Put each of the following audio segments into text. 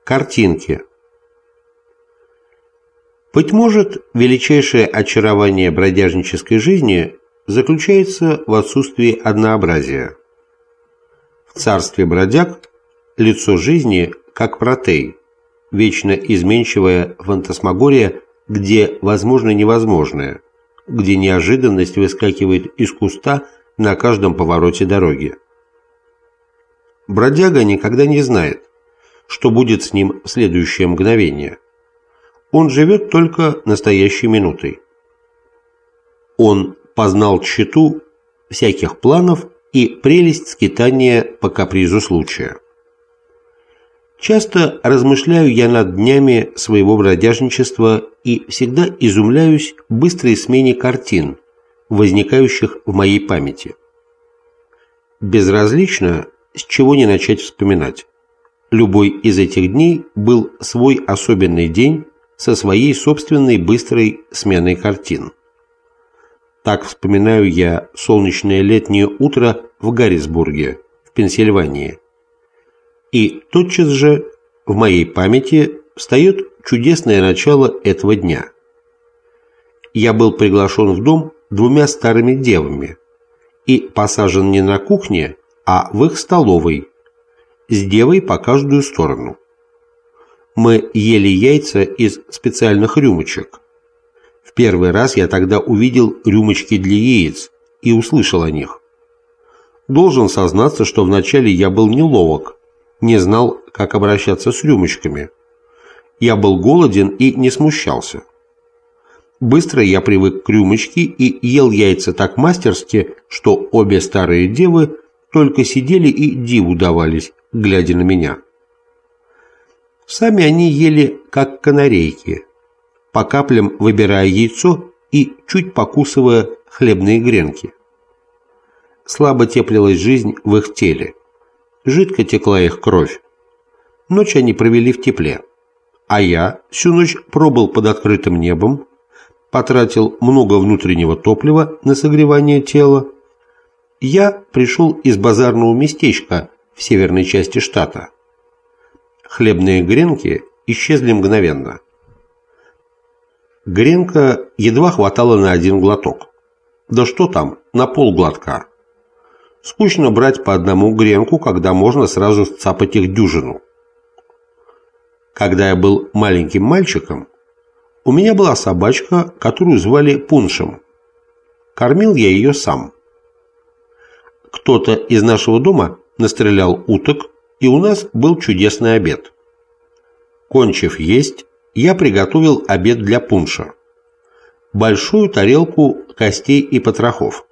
Картинки. Быть может, величайшее очарование бродяжнической жизни заключается в отсутствии однообразия. В царстве бродяг лицо жизни как протей, вечно изменчивая фантасмагория, где возможно невозможное, где неожиданность выскакивает из куста на каждом повороте дороги. Бродяга никогда не знает, что будет с ним в следующее мгновение. Он живет только настоящей минутой. Он познал тщету всяких планов и прелесть скитания по капризу случая. Часто размышляю я над днями своего бродяжничества и всегда изумляюсь быстрой смене картин, возникающих в моей памяти. Безразлично, с чего не начать вспоминать. Любой из этих дней был свой особенный день со своей собственной быстрой сменой картин. Так вспоминаю я солнечное летнее утро в Гаррисбурге, в Пенсильвании. И тотчас же в моей памяти встает чудесное начало этого дня. Я был приглашен в дом двумя старыми девами и посажен не на кухне, а в их столовой, с девой по каждую сторону. Мы ели яйца из специальных рюмочек. В первый раз я тогда увидел рюмочки для яиц и услышал о них. Должен сознаться, что вначале я был неловок, не знал, как обращаться с рюмочками. Я был голоден и не смущался. Быстро я привык к рюмочке и ел яйца так мастерски, что обе старые девы только сидели и диву давались, глядя на меня. Сами они ели, как канарейки, по каплям выбирая яйцо и чуть покусывая хлебные гренки. Слабо теплилась жизнь в их теле, жидко текла их кровь. Ночь они провели в тепле, а я всю ночь пробыл под открытым небом, потратил много внутреннего топлива на согревание тела. Я пришел из базарного местечка в северной части штата. Хлебные гренки исчезли мгновенно. Гренка едва хватало на один глоток. Да что там, на полглотка. Скучно брать по одному гренку, когда можно сразу сцапать их дюжину. Когда я был маленьким мальчиком, у меня была собачка, которую звали Пуншем. Кормил я ее сам. Кто-то из нашего дома настрелял уток, и у нас был чудесный обед. Кончив есть, я приготовил обед для Пунша. Большую тарелку костей и потрохов.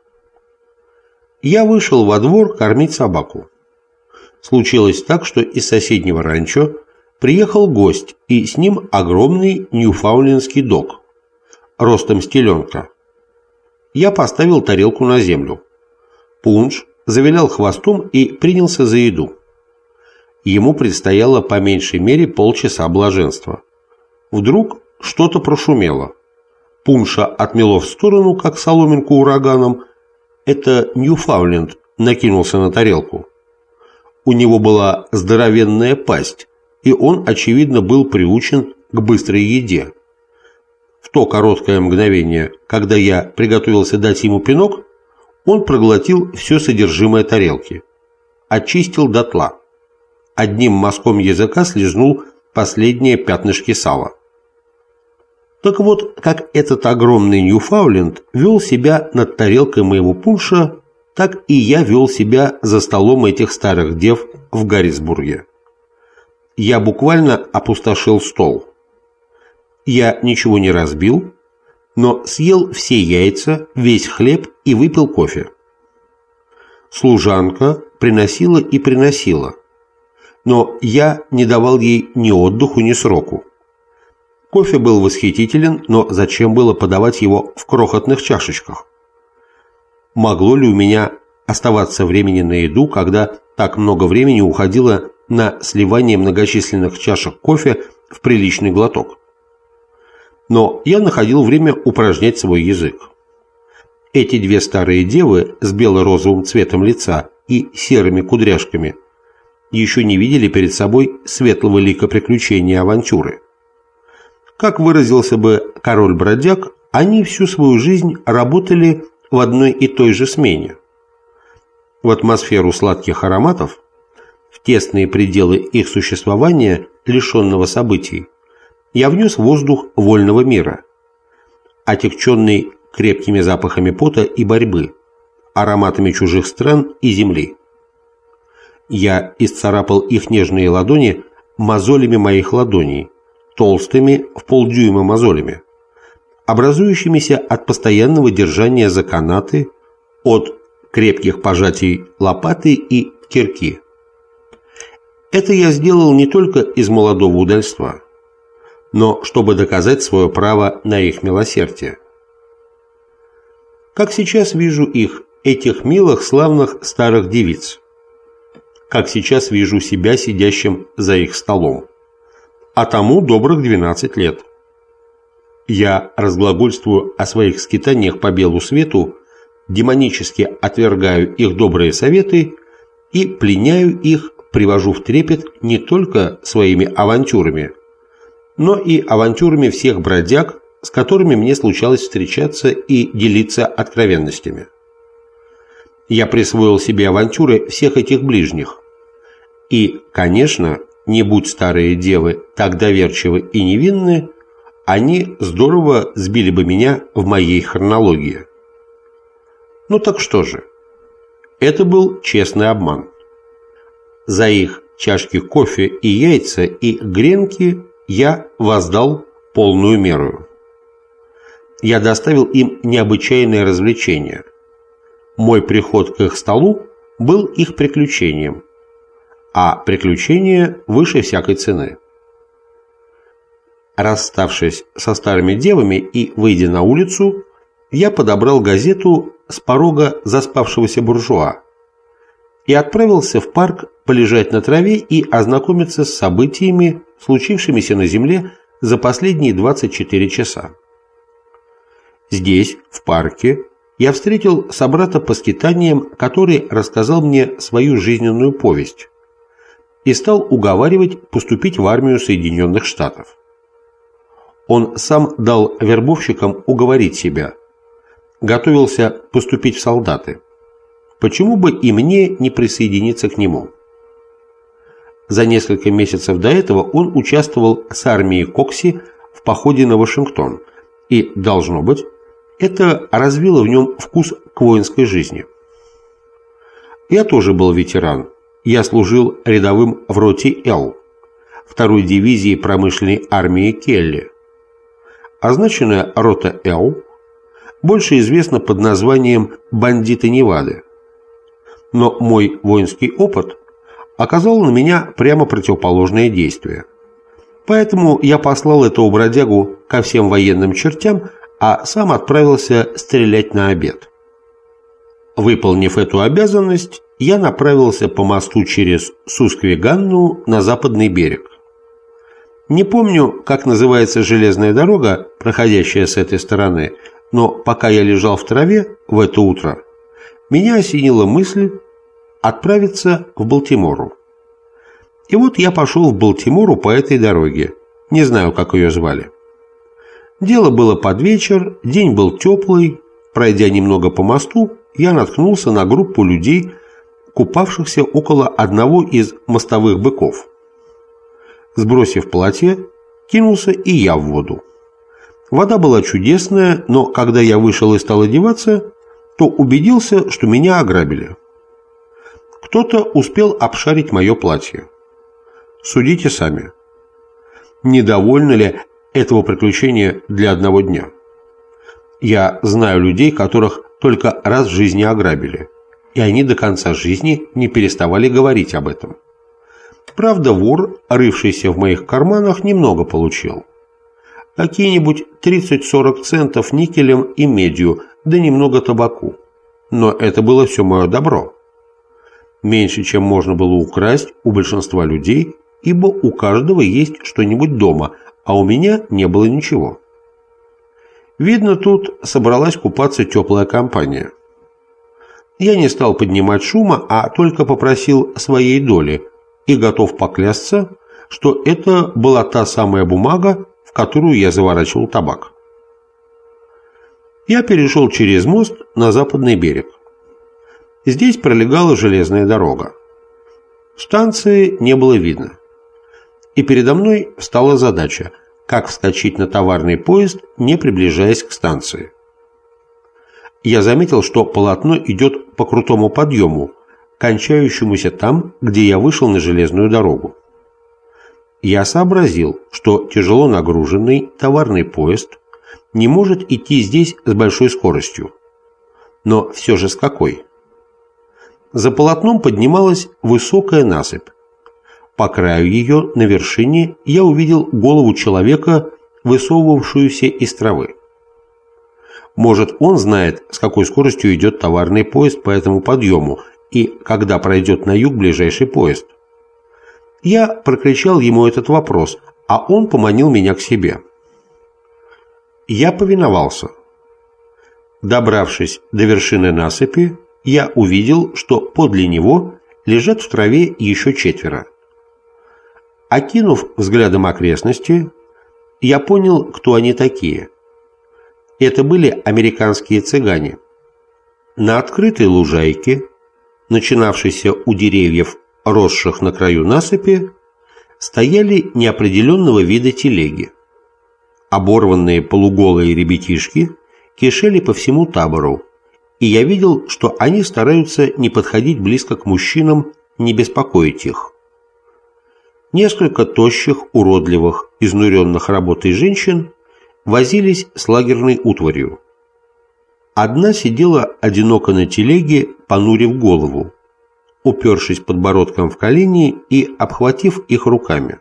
Я вышел во двор кормить собаку. Случилось так, что из соседнего ранчо приехал гость, и с ним огромный ньюфаундлендский дог, ростом с теленка. Я поставил тарелку на землю. Пунш завилял хвостом и принялся за еду. Ему предстояло по меньшей мере полчаса блаженства. Вдруг что-то прошумело. Пунша отмело в сторону, как соломинку ураганом. Это Ньюфаундленд накинулся на тарелку. У него была здоровенная пасть, и он, очевидно, был приучен к быстрой еде. В то короткое мгновение, когда я приготовился дать ему пинок, он проглотил все содержимое тарелки, очистил дотла. Одним мазком языка слизнул последние пятнышки сала. Так вот, как этот огромный Ньюфаундленд вел себя над тарелкой моего Пунша, так и я вел себя за столом этих старых дев в Гаррисбурге. Я буквально опустошил стол. Я ничего не разбил, но съел все яйца, весь хлеб и выпил кофе. Служанка приносила и приносила, но я не давал ей ни отдыху, ни сроку. Кофе был восхитителен, но зачем было подавать его в крохотных чашечках? Могло ли у меня оставаться времени на еду, когда так много времени уходило на сливание многочисленных чашек кофе в приличный глоток? Но я находил время упражнять свой язык. Эти две старые девы с бело-розовым цветом лица и серыми кудряшками еще не видели перед собой светлого лика приключений и авантюры. Как выразился бы король-бродяг, они всю свою жизнь работали в одной и той же смене. В атмосферу сладких ароматов, в тесные пределы их существования, лишенного событий, я внес воздух вольного мира, отягченный крепкими запахами пота и борьбы, ароматами чужих стран и земли. Я исцарапал их нежные ладони мозолями моих ладоней, толстыми в полдюйма мозолями, образующимися от постоянного держания за канаты, от крепких пожатий лопаты и кирки. Это я сделал не только из молодого удальства, но чтобы доказать свое право на их милосердие. Как сейчас вижу их, этих милых, славных старых девиц, как сейчас вижу себя сидящим за их столом, а тому добрых 12 лет. Я разглагольствую о своих скитаниях по белу свету, демонически отвергаю их добрые советы и пленяю их, привожу в трепет не только своими авантюрами, но и авантюрами всех бродяг, с которыми мне случалось встречаться и делиться откровенностями. Я присвоил себе авантюры всех этих ближних. И, конечно, не будь старые девы так доверчивы и невинны, они здорово сбили бы меня в моей хронологии. Ну так что же? Это был честный обман. За их чашки кофе и яйца и гренки я воздал полную меру. Я доставил им необычайное развлечение. Мой приход к их столу был их приключением, а приключение выше всякой цены. Расставшись со старыми девами и выйдя на улицу, я подобрал газету с порога заспавшегося буржуа и отправился в парк полежать на траве и ознакомиться с событиями, случившимися на земле за последние 24 часа. Здесь, в парке, я встретил собрата по скитаниям, который рассказал мне свою жизненную повесть и стал уговаривать поступить в армию Соединенных Штатов. Он сам дал вербовщикам уговорить себя, готовился поступить в солдаты. Почему бы и мне не присоединиться к нему? За несколько месяцев до этого он участвовал с армией Кокси в походе на Вашингтон, и, должно быть, это развило в нем вкус к воинской жизни. Я тоже был ветеран. Я служил рядовым в роте Л, второй дивизии промышленной армии Келли. Означенная рота Л больше известна под названием «Бандиты Невады». Но мой воинский опыт оказал на меня прямо противоположное действие. Поэтому я послал этого бродягу ко всем военным чертям, а сам отправился стрелять на обед. Выполнив эту обязанность, я направился по мосту через Сусквеганну на западный берег. Не помню, как называется железная дорога, проходящая с этой стороны, но пока я лежал в траве в это утро, меня осенила мысль отправиться в Балтимору. И вот я пошел в Балтимору по этой дороге, не знаю, как ее звали. Дело было под вечер, день был теплый. Пройдя немного по мосту, я наткнулся на группу людей, купавшихся около одного из мостовых быков. Сбросив платье, кинулся и я в воду. Вода была чудесная, но когда я вышел и стал одеваться, то убедился, что меня ограбили. Кто-то успел обшарить мое платье. Судите сами. Недовольны ли этого приключения для одного дня? Я знаю людей, которых только раз в жизни ограбили, и они до конца жизни не переставали говорить об этом. Правда, вор, рывшийся в моих карманах, немного получил. Какие-нибудь 30-40 центов никелем и медью, да немного табаку. Но это было все мое добро. Меньше, чем можно было украсть у большинства людей, ибо у каждого есть что-нибудь дома, а у меня не было ничего. Видно, тут собралась купаться теплая компания. Я не стал поднимать шума, а только попросил своей доли, и готов поклясться, что это была та самая бумага, в которую я заворачивал табак. Я перешел через мост на западный берег. Здесь пролегала железная дорога. Станции не было видно. И передо мной встала задача, как вскочить на товарный поезд, не приближаясь к станции. Я заметил, что полотно идет по крутому подъему, кончающемуся там, где я вышел на железную дорогу. Я сообразил, что тяжело нагруженный товарный поезд не может идти здесь с большой скоростью. Но все же с какой? За полотном поднималась высокая насыпь. По краю ее, на вершине, я увидел голову человека, высовывавшуюся из травы. Может, он знает, с какой скоростью идет товарный поезд по этому подъему и когда пройдет на юг ближайший поезд. Я прокричал ему этот вопрос, а он поманил меня к себе. Я повиновался. Добравшись до вершины насыпи, я увидел, что подле него лежат в траве еще 4. Окинув взглядом окрестности, я понял, кто они такие. Это были американские цыгане. На открытой лужайке, начинавшейся у деревьев, росших на краю насыпи, стояли неопределенного вида телеги. Оборванные полуголые ребятишки кишели по всему табору, и я видел, что они стараются не подходить близко к мужчинам, не беспокоить их. Несколько тощих, уродливых, изнуренных работой женщин возились с лагерной утварью. Одна сидела одиноко на телеге, понурив голову, упершись подбородком в колени и обхватив их руками.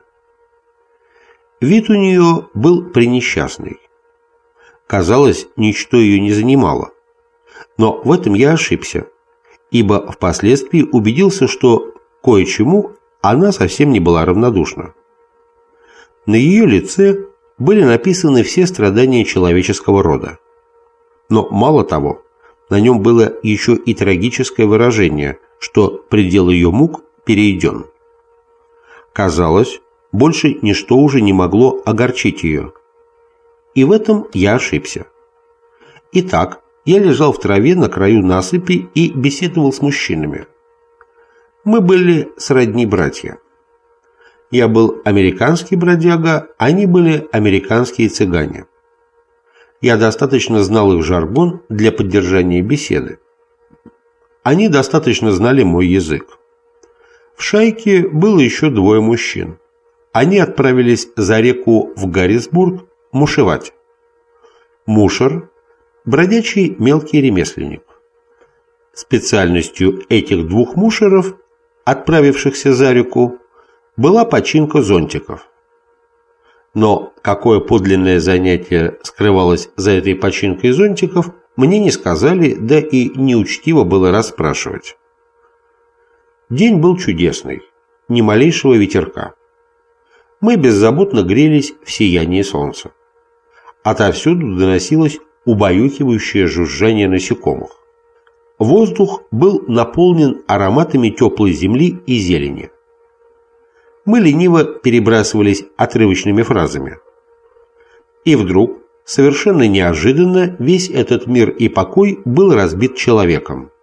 Вид у нее был пренесчастный. Казалось, ничто ее не занимало. Но в этом я ошибся, ибо впоследствии убедился, что кое-чему она совсем не была равнодушна. На ее лице были написаны все страдания человеческого рода. Но мало того, на нем было еще и трагическое выражение, что предел ее мук перейден. Казалось, больше ничто уже не могло огорчить ее. И в этом я ошибся. Итак, я лежал в траве на краю насыпи и беседовал с мужчинами. Мы были сродни братья. Я был американский бродяга, они были американские цыгане. Я достаточно знал их жаргон для поддержания беседы. Они достаточно знали мой язык. В шайке было еще 2 мужчин. Они отправились за реку в Гаррисбург мушевать. Мушер – бродячий мелкий ремесленник. Специальностью этих 2 мушеров, отправившихся за реку, была починка зонтиков. Но какое подлинное занятие скрывалось за этой починкой зонтиков, мне не сказали, да и неучтиво было расспрашивать. День был чудесный, ни малейшего ветерка. Мы беззаботно грелись в сиянии солнца. Отовсюду доносилось убаюкивающее жужжание насекомых. Воздух был наполнен ароматами теплой земли и зелени. Мы лениво перебрасывались отрывочными фразами. И вдруг, совершенно неожиданно, весь этот мир и покой был разбит человеком.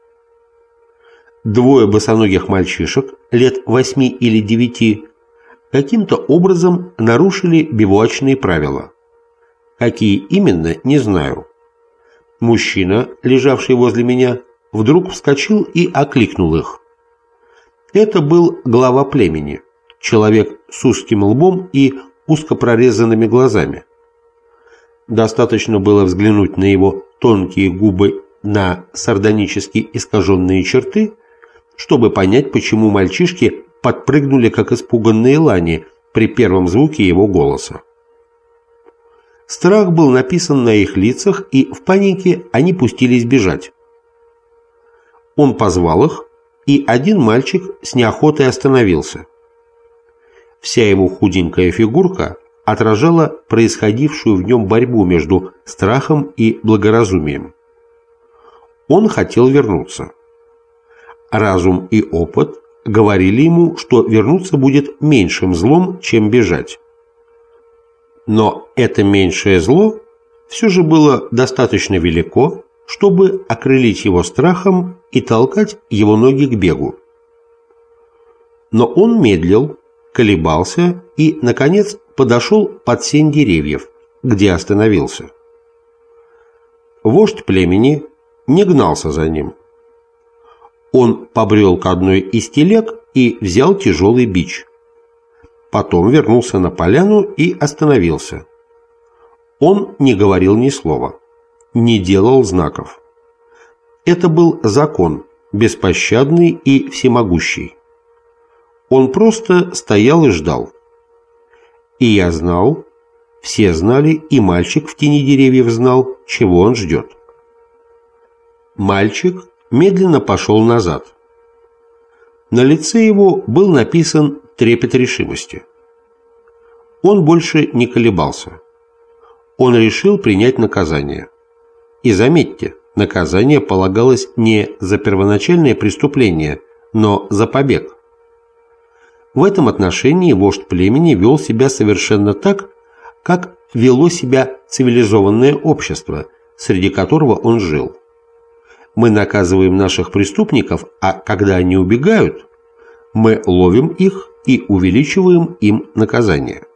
2 босоногих мальчишек, лет 8 или 9, каким-то образом нарушили бивуачные правила. Какие именно, не знаю. Мужчина, лежавший возле меня, вдруг вскочил и окликнул их. Это был глава племени, человек с узким лбом и узко прорезанными глазами. Достаточно было взглянуть на его тонкие губы, на сардонически искаженные черты, чтобы понять, почему мальчишки подпрыгнули, как испуганные лани, при первом звуке его голоса. Страх был написан на их лицах, и в панике они пустились бежать. Он позвал их, и один мальчик с неохотой остановился. Вся его худенькая фигурка отражала происходившую в нем борьбу между страхом и благоразумием. Он хотел вернуться. Разум и опыт говорили ему, что вернуться будет меньшим злом, чем бежать. Но это меньшее зло все же было достаточно велико, чтобы окрылить его страхом и толкать его ноги к бегу. Но он медлил, колебался и, наконец, подошел под сень деревьев, где остановился. Вождь племени не гнался за ним. Он побрел к одной из телег и взял тяжелый бич. Потом вернулся на поляну и остановился. Он не говорил ни слова, не делал знаков. Это был закон, беспощадный и всемогущий. Он просто стоял и ждал. И я знал, все знали, и мальчик в тени деревьев знал, чего он ждет. Мальчик медленно пошел назад. На лице его был написан трепет решимости. Он больше не колебался. Он решил принять наказание. И заметьте, наказание полагалось не за первоначальное преступление, но за побег. В этом отношении вождь племени вел себя совершенно так, как вело себя цивилизованное общество, среди которого он жил. Мы наказываем наших преступников, а когда они убегают, мы ловим их и увеличиваем им наказание.